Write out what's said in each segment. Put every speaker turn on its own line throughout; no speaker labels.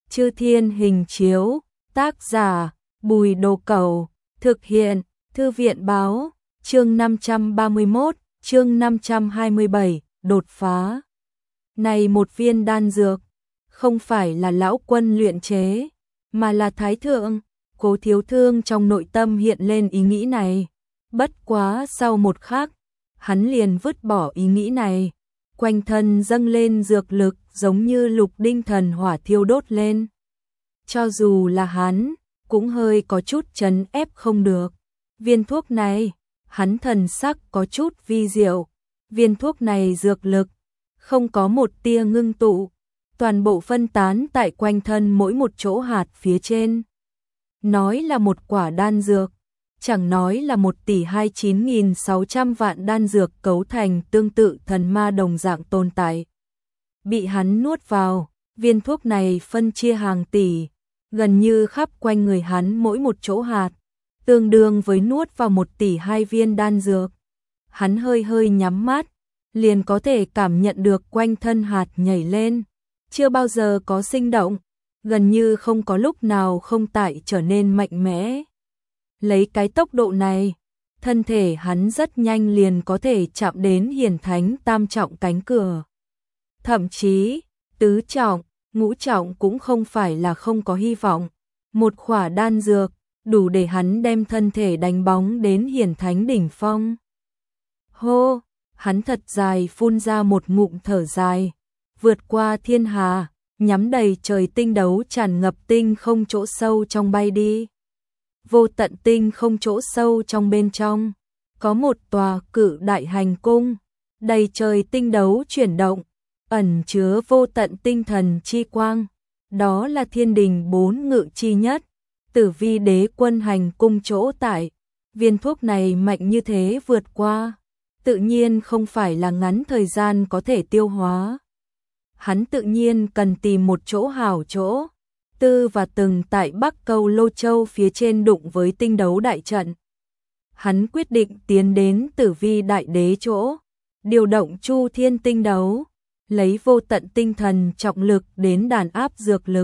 Chư Thiên Hình Chiếu, tác giả Bùi Đồ Cẩu, thực hiện Thư viện Báo, chương 531, chương 527, đột phá. Này một viên đan dược, không phải là lão quân luyện chế, mà là thái thượng. Cố Thiếu Thương trong nội tâm hiện lên ý nghĩ này. Bất quá sau một khắc, hắn liền vứt bỏ ý nghĩ này. Quanh thân dâng lên dược lực giống như lục đinh thần hỏa thiêu đốt lên. Cho dù là hắn, cũng hơi có chút trấn ép không được. Viên thuốc này, hắn thần sắc có chút vi diệu. Viên thuốc này dược lực, không có một tia ngưng tụ, toàn bộ phân tán tại quanh thân mỗi một chỗ hạt phía trên. Nói là một quả đan dược, chẳng nói là 1.029.600 vạn đan dược cấu thành tương tự thần ma đồng dạng tồn tại. Bị hắn nuốt vào, viên thuốc này phân chia hàng tỷ, gần như khắp quanh người hắn mỗi một chỗ hạt, tương đương với nuốt vào 1.200.000 viên đan dược. Hắn hơi hơi nhắm mắt, liền có thể cảm nhận được quanh thân hạt nhảy lên, chưa bao giờ có sinh động, gần như không có lúc nào không tại trở nên mạnh mẽ. Lấy cái tốc độ này, thân thể hắn rất nhanh liền có thể chạm đến hiển thánh tam trọng cánh cửa. Thậm chí, tứ trọng, ngũ trọng cũng không phải là không có hy vọng. Một khỏa đan dược, đủ để hắn đem thân thể đánh bóng đến hiển thánh đỉnh phong. Hô, hắn thật dài phun ra một ngụm thở dài, vượt qua thiên hà, nhắm đầy trời tinh đấu tràn ngập tinh không chỗ sâu trong bay đi. Vô tận tinh không chỗ sâu trong bên trong, có một tòa cự đại hành cung, đầy trời tinh đấu chuyển động, ẩn chứa vô tận tinh thần chi quang. Đó là thiên đình 4 ngự chi nhất, Tử Vi Đế Quân hành cung chỗ tại. Viên thuốc này mạnh như thế vượt qua, tự nhiên không phải là ngắn thời gian có thể tiêu hóa. Hắn tự nhiên cần tìm một chỗ hảo chỗ. Tư và từng tại Bắc Câu Lô Châu phía trên đụng với tinh đấu đại trận. Hắn quyết định tiến đến Tử Vi Đại Đế chỗ, điều động Chu Thiên tinh đấu, lấy vô tận tinh thần trọng lực đến đàn áp dược lực.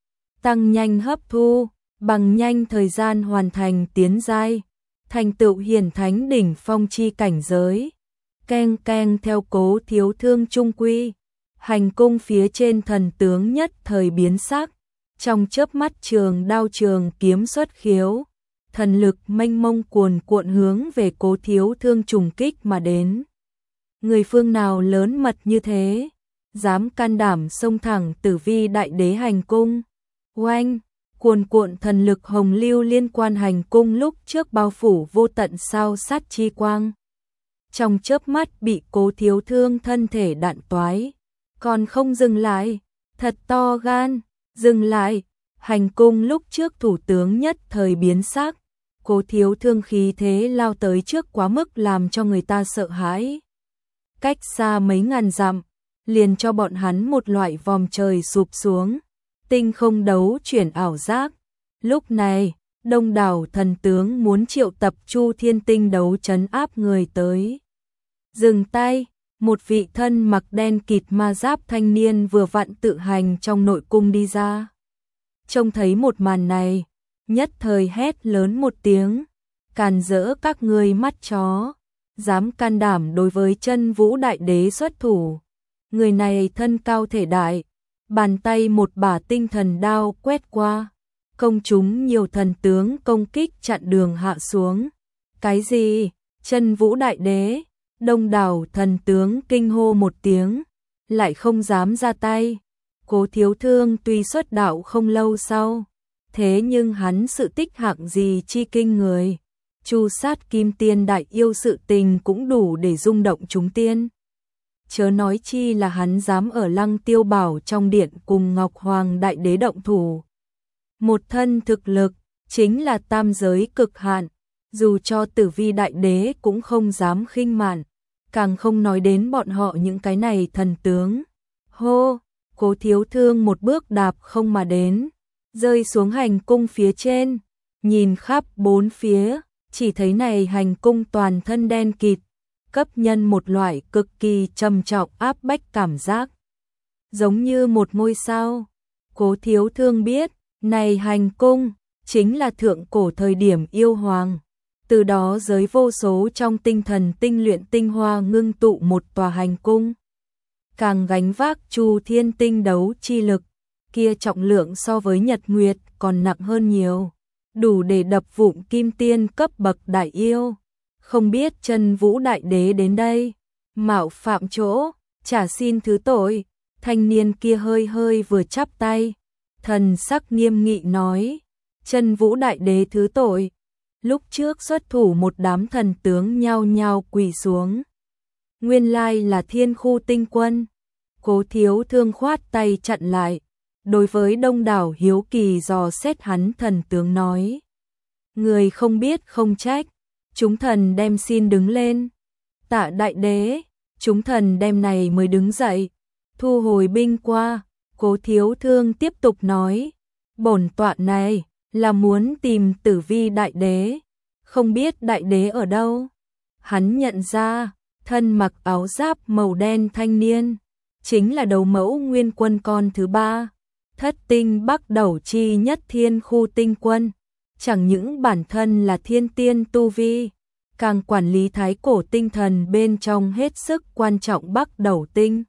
Tăng nhanh hấp thu, bằng nhanh thời gian hoàn thành tiến giai, thành tựu hiển thánh đỉnh phong chi cảnh giới. Keng keng theo Cố Thiếu Thương trung quy, hành cung phía trên thần tướng nhất thời biến sắc. Trong chớp mắt trường đao trường kiếm xuất khiếu, thần lực mênh mông cuồn cuộn hướng về Cố Thiếu Thương trùng kích mà đến. Người phương nào lớn mật như thế, dám can đảm xông thẳng Tử Vi Đại Đế hành cung. Oanh, cuồn cuộn thần lực hồng lưu liên quan hành cung lúc trước bao phủ vô tận sao sát chi quang. Trong chớp mắt bị Cố Thiếu Thương thân thể đạn toái, còn không dừng lại, thật to gan. Dừng lại, hành cung lúc trước thủ tướng nhất thời biến sắc, Cố Thiếu Thương khí thế lao tới trước quá mức làm cho người ta sợ hãi. Cách xa mấy ngàn dặm, liền cho bọn hắn một loại vòm trời sụp xuống, tinh không đấu chuyển ảo giác. Lúc này, đông đảo thần tướng muốn triệu tập Chu Thiên tinh đấu trấn áp người tới. Dừng tay, một vị thân mặc đen kịt ma giáp thanh niên vừa vặn tự hành trong nội cung đi ra. Trông thấy một màn này, nhất thời hét lớn một tiếng, càn rỡ các ngươi mắt chó, dám can đảm đối với Chân Vũ Đại Đế xuất thủ. Người này thân cao thể đại, bàn tay một bả tinh thần đao quét qua, công chúng nhiều thần tướng công kích chặn đường hạ xuống. Cái gì? Chân Vũ Đại Đế? Đông đảo thần tướng kinh hô một tiếng, lại không dám ra tay. Cố Thiếu Thương tuy xuất đạo không lâu sau, thế nhưng hắn sự tích hạng gì chi kinh người. Chu sát kim tiên đại yêu sự tình cũng đủ để rung động chúng tiên. Chớ nói chi là hắn dám ở Lăng Tiêu Bảo trong điện cùng Ngọc Hoàng Đại Đế động thủ. Một thân thực lực, chính là tam giới cực hạn, dù cho Tử Vi Đại Đế cũng không dám khinh mạn, càng không nói đến bọn họ những cái này thần tướng. Hô, Cố Thiếu Thương một bước đạp không mà đến, rơi xuống hành cung phía trên, nhìn khắp bốn phía, chỉ thấy này hành cung toàn thân đen kịt, cấp nhân một loại cực kỳ trầm trọng áp bách cảm giác, giống như một ngôi sao. Cố Thiếu Thương biết, này hành cung, chính là thượng cổ thời điểm yêu hoàng. Từ đó giới vô số trong tinh thần tinh luyện tinh hoa ngưng tụ một tòa hành cung. Càng gánh vác Chu Thiên tinh đấu chi lực, kia trọng lượng so với Nhật Nguyệt còn nặng hơn nhiều, đủ để đập vụn kim tiên cấp bậc đại yêu. Không biết Chân Vũ Đại Đế đến đây, mạo phạm chỗ, trả xin thứ tội. Thanh niên kia hơi hơi vừa chắp tay, thần sắc nghiêm nghị nói, Chân Vũ Đại Đế thứ tội. Lúc trước xuất thủ một đám thần tướng nhao nhao quỳ xuống. Nguyên lai là Thiên Khu Tinh Quân. Cố Thiếu Thương khoát tay chặn lại, đối với đông đảo hiếu kỳ dò xét hắn thần tướng nói, người không biết không trách, chúng thần đem xin đứng lên. Tạ Đại Đế, chúng thần đem này mới đứng dậy, thu hồi binh qua. Cố Thiếu Thương tiếp tục nói, bổn tọa này là muốn tìm Tử Vi Đại Đế, không biết Đại Đế ở đâu. Hắn nhận ra, thân mặc áo giáp màu đen thanh niên, chính là đầu mẫu Nguyên Quân con thứ ba, Thất Tinh Bắc Đẩu chi nhất Thiên Khu Tinh Quân. Chẳng những bản thân là thiên tiên tu vi, càng quản lý thái cổ tinh thần bên trong hết sức quan trọng Bắc Đẩu Tinh.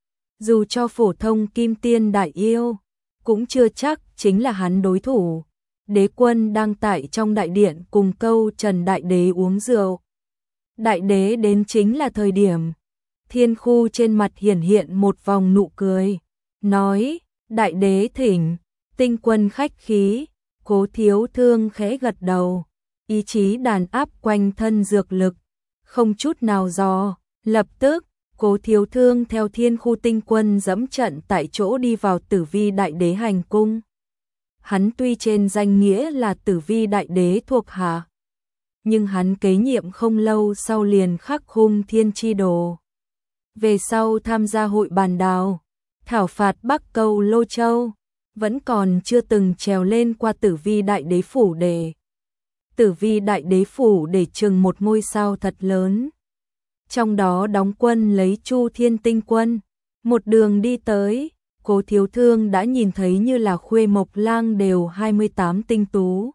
Dù cho phổ thông kim tiên đại yêu, cũng chưa chắc chính là hắn đối thủ. Đế quân đang tại trong đại điện cùng Câu Trần Đại Đế uống rượu. Đại Đế đến chính là thời điểm. Thiên Khu trên mặt hiển hiện một vòng nụ cười, nói, Đại Đế thỉnh. Tinh Quân khách khí. Cố Thiếu Thương khẽ gật đầu, ý chí đàn áp quanh thân dược lực, không chút nào dò. Lập tức, Cố Thiếu Thương theo Thiên Khu Tinh Quân dẫm trận tại chỗ đi vào Tử Vi Đại Đế hành cung. Hắn tuy trên danh nghĩa là Tử Vi Đại Đế thuộc hạ, nhưng hắn kế nhiệm không lâu sau liền khắc hung Thiên Chi Đồ. Về sau tham gia hội bàn đào, thảo phạt Bắc Câu Lô Châu, vẫn còn chưa từng trèo lên qua Tử Vi Đại Đế phủ để. Tử Vi Đại Đế phủ để chừng một ngôi sao thật lớn. Trong đó đóng quân lấy Chu Thiên Tinh Quân. Một đường đi tới, Cố Thiếu Thương đã nhìn thấy như là Khuê Mộc Lang đều 28 tinh tú.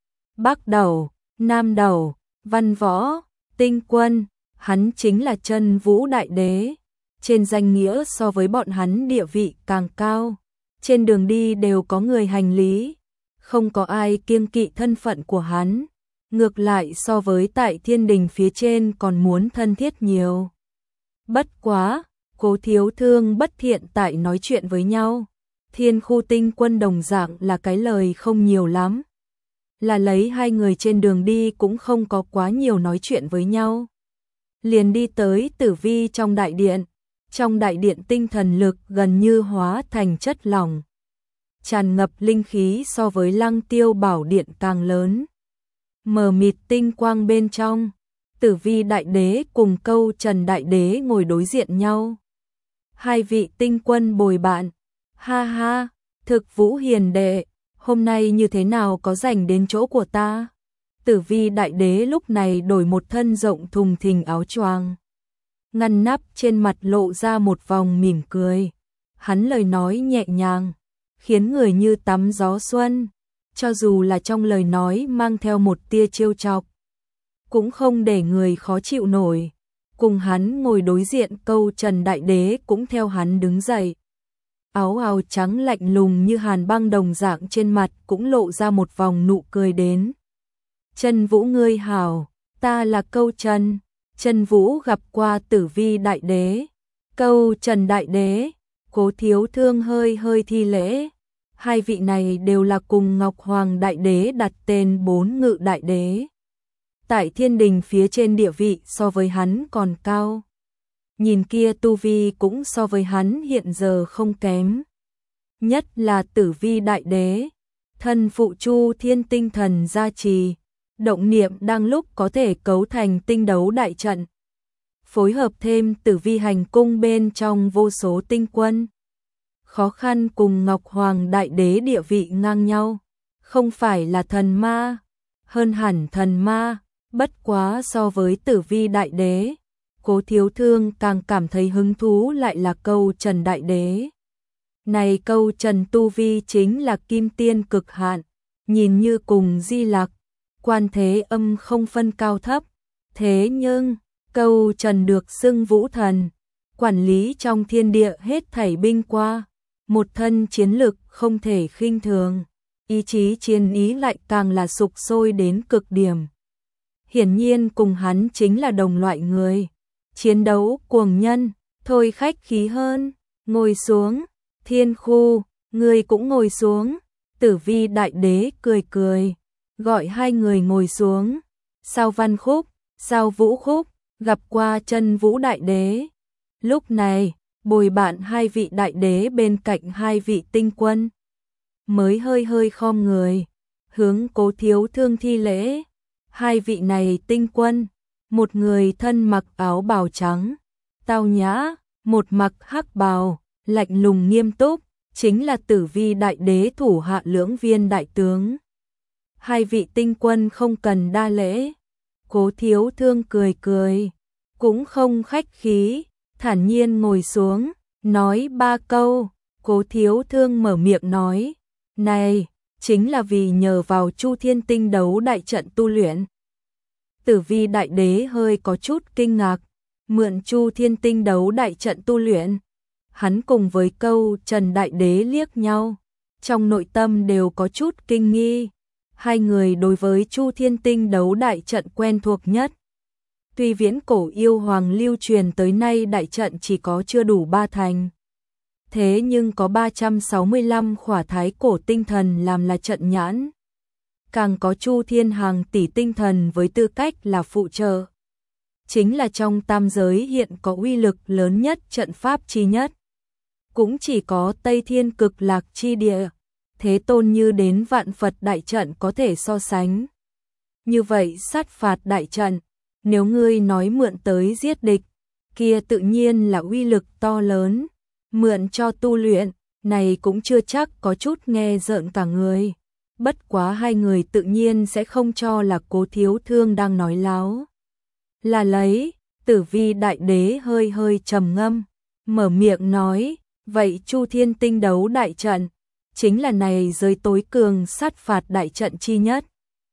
Bắc Đẩu, Nam Đẩu, Văn Võ, Tinh Quân, hắn chính là Chân Vũ Đại Đế. Trên danh nghĩa so với bọn hắn địa vị càng cao. Trên đường đi đều có người hành lý, không có ai kiêng kỵ thân phận của hắn. Ngược lại so với tại thiên đình phía trên còn muốn thân thiết nhiều. Bất quá, Cố Thiếu Thương bất thiện tại nói chuyện với nhau. Thiên Khu Tinh Quân đồng dạng là cái lời không nhiều lắm. Là lấy hai người trên đường đi cũng không có quá nhiều nói chuyện với nhau. Liền đi tới Tử Vi trong đại điện. Trong đại điện tinh thần lực gần như hóa thành chất lỏng, tràn ngập linh khí so với Lăng Tiêu Bảo Điện càng lớn. Mờ mịt tinh quang bên trong, Tử Vi Đại Đế cùng Câu Trần Đại Đế ngồi đối diện nhau. Hai vị tinh quân bồi bạn, ha ha, Thực Vũ hiền đệ, hôm nay như thế nào có rảnh đến chỗ của ta? Tử Vi Đại Đế lúc này đổi một thân rộng thùng thình áo choàng, ngăn nắp trên mặt lộ ra một vòng mỉm cười. Hắn lời nói nhẹ nhàng, khiến người như tắm gió xuân, cho dù là trong lời nói mang theo một tia trêu chọc, cũng không để người khó chịu nổi. Cùng hắn ngồi đối diện Câu Trần Đại Đế cũng theo hắn đứng dậy. Áo áo trắng lạnh lùng như hàn băng đồng dạng trên mặt cũng lộ ra một vòng nụ cười đến. Chân Vũ ngươi hảo, ta là Câu Trần. Chân Vũ gặp qua Tử Vi Đại Đế. Câu Trần Đại Đế, Cố Thiếu Thương hơi hơi thi lễ. Hai vị này đều là cùng Ngọc Hoàng Đại Đế đặt tên 4 ngự đại đế. Tại thiên đình phía trên địa vị so với hắn còn cao. Nhìn kia tu vi cũng so với hắn hiện giờ không kém. Nhất là Tử Vi Đại Đế, thân phụ Chu Thiên tinh thần gia trì, động niệm đang lúc có thể cấu thành tinh đấu đại trận. Phối hợp thêm Tử Vi hành cung bên trong vô số tinh quân. Khó khăn cùng Ngọc Hoàng Đại Đế địa vị ngang nhau, không phải là thần ma, hơn hẳn thần ma. Bất quá so với Tử Vi Đại Đế, Cố Thiếu Thương càng cảm thấy hứng thú lại là Câu Trần Đại Đế. Này câu trần tu vi chính là kim tiên cực hạn, nhìn như cùng Di Lặc, Quan Thế Âm không phân cao thấp. Thế nhưng, câu trần được xưng vũ thần, quản lý trong thiên địa hết thảy binh qua, một thân chiến lực không thể khinh thường, ý chí chiến ý lại càng là sục sôi đến cực điểm. Hiển nhiên cùng hắn chính là đồng loại người, chiến đấu cuồng nhân, thôi khách khí hơn, ngồi xuống, Thiên Khu, người cũng ngồi xuống. Tử Vi Đại Đế cười cười, gọi hai người ngồi xuống. Sao Văn Khúc, Sao Vũ Khúc, gặp qua Chân Vũ Đại Đế. Lúc này, bồi bạn hai vị đại đế bên cạnh hai vị tinh quân. Mới hơi hơi khom người, hướng Cố Thiếu Thương thi lễ. Hai vị này tinh quân, một người thân mặc áo bào trắng, tao nhã, một mặc hắc bào, lạnh lùng nghiêm túc, chính là Tử Vi Đại Đế thủ hạ Lưỡng Viên đại tướng. Hai vị tinh quân không cần đa lễ. Cố Thiếu Thương cười cười, cũng không khách khí, thản nhiên ngồi xuống, nói ba câu. Cố Thiếu Thương mở miệng nói, này, chính là vì nhờ vào Chu Thiên Tinh đấu đại trận tu luyện. Tử Vi Đại Đế hơi có chút kinh ngạc, mượn Chu Thiên Tinh đấu đại trận tu luyện. Hắn cùng với câu Trần Đại Đế liếc nhau, trong nội tâm đều có chút kinh nghi. Hai người đối với Chu Thiên Tinh đấu đại trận quen thuộc nhất. Tuy viễn cổ yêu hoàng lưu truyền tới nay đại trận chỉ có chưa đủ 3 thành. Thế nhưng có 365 khỏa thái cổ tinh thần làm là trận nhãn. Càng có Chu Thiên hàng tỷ tinh thần với tư cách là phụ trợ. Chính là trong tam giới hiện có uy lực lớn nhất trận pháp chi nhất. Cũng chỉ có Tây Thiên Cực Lạc chi địa, Thế Tôn như đến vạn Phật đại trận có thể so sánh. Như vậy sát phạt đại trận, nếu ngươi nói mượn tới giết địch, kia tự nhiên là uy lực to lớn. Mượn cho tu luyện, này cũng chưa chắc, có chút nghe rợn cả người. Bất quá hai người tự nhiên sẽ không cho là Cố Thiếu Thương đang nói láo. Là lấy, Tử Vi Đại Đế hơi hơi trầm ngâm, mở miệng nói, vậy Chu Thiên Tinh đấu đại trận, chính là này giới tối cường sát phạt đại trận chi nhất.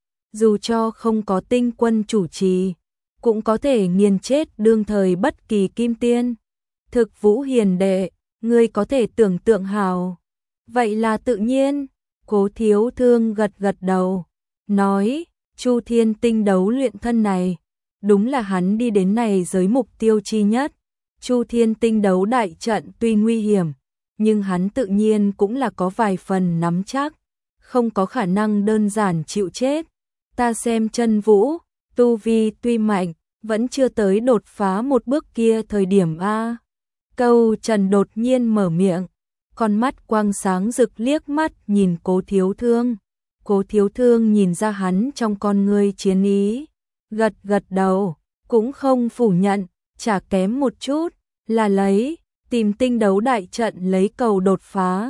Dù cho không có tinh quân chủ trì, cũng có thể nghiền chết đương thời bất kỳ kim tiên. Thực Vũ hiền đệ, ngươi có thể tưởng tượng hào. Vậy là tự nhiên. Cố Thiếu Thương gật gật đầu, nói, Chu Thiên Tinh đấu luyện thân này, đúng là hắn đi đến này giới mục tiêu chi nhất. Chu Thiên Tinh đấu đại trận tuy nguy hiểm, nhưng hắn tự nhiên cũng là có vài phần nắm chắc, không có khả năng đơn giản chịu chết. Ta xem Chân Vũ, tu vi tuy mạnh, vẫn chưa tới đột phá một bước kia thời điểm a. Câu Trần đột nhiên mở miệng, con mắt quang sáng rực liếc mắt nhìn Cố Thiếu Thương. Cố Thiếu Thương nhìn ra hắn trong con ngươi chiến ý, gật gật đầu, cũng không phủ nhận, chả kém một chút, là lấy, tìm tinh đấu đại trận lấy cầu đột phá.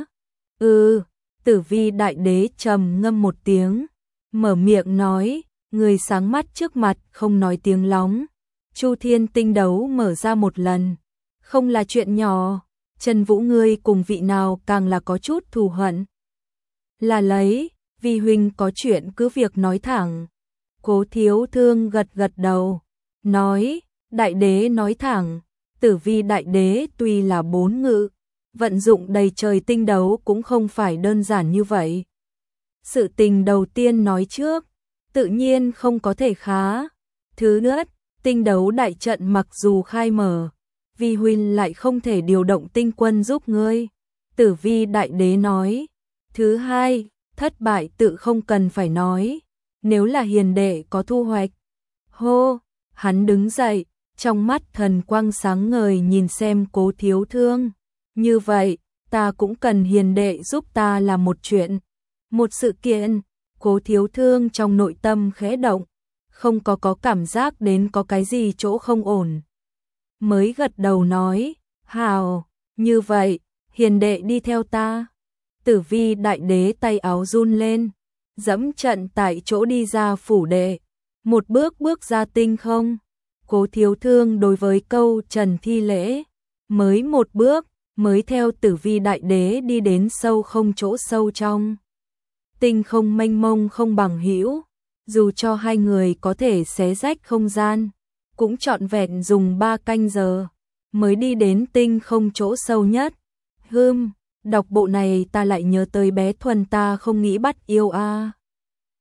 Tử Vi Đại Đế trầm ngâm một tiếng, mở miệng nói, người sáng mắt trước mặt không nói tiếng lóng. Chu Thiên Tinh đấu mở ra một lần, không là chuyện nhỏ. Trần Vũ ngươi cùng vị nào càng là có chút thù hận. Là lấy, vì huynh có chuyện cứ việc nói thẳng. Cố Thiếu Thương gật gật đầu, nói, Đại Đế nói thẳng. Tử Vi Đại Đế tuy là 4 ngự, vận dụng đầy trời tinh đấu cũng không phải đơn giản như vậy. Sự tình đầu tiên nói trước, tự nhiên không có thể khá. Thứ nhất, tinh đấu đại trận mặc dù khai mở, Vi huynh lại không thể điều động tinh quân giúp ngươi. Tử Vi Đại Đế nói. Thứ hai, thất bại tự không cần phải nói, nếu là hiền đệ có thu hoạch. Hô, hắn đứng dậy, trong mắt thần quang sáng ngời nhìn xem Cố Thiếu Thương. Như vậy, ta cũng cần hiền đệ giúp ta làm một chuyện, một sự kiện. Cố Thiếu Thương trong nội tâm khẽ động, không có cảm giác đến có cái gì chỗ không ổn. Mới gật đầu nói, hào, như vậy, hiền đệ đi theo ta. Tử Vi Đại Đế tay áo run lên, dẫm trận tại chỗ đi ra phủ đệ, một bước bước ra tinh không. Cố Thiếu Thương đối với câu Trần thi lễ, mới một bước, mới theo Tử Vi Đại Đế đi đến sâu không chỗ sâu trong. Tinh không mênh mông không bằng hữu, dù cho hai người có thể xé rách không gian, cũng trọn vẹn dùng 3 canh giờ mới đi đến tinh không chỗ sâu nhất. Đọc bộ này ta lại nhớ tới bé Thuần ta không nghĩ bắt yêu a.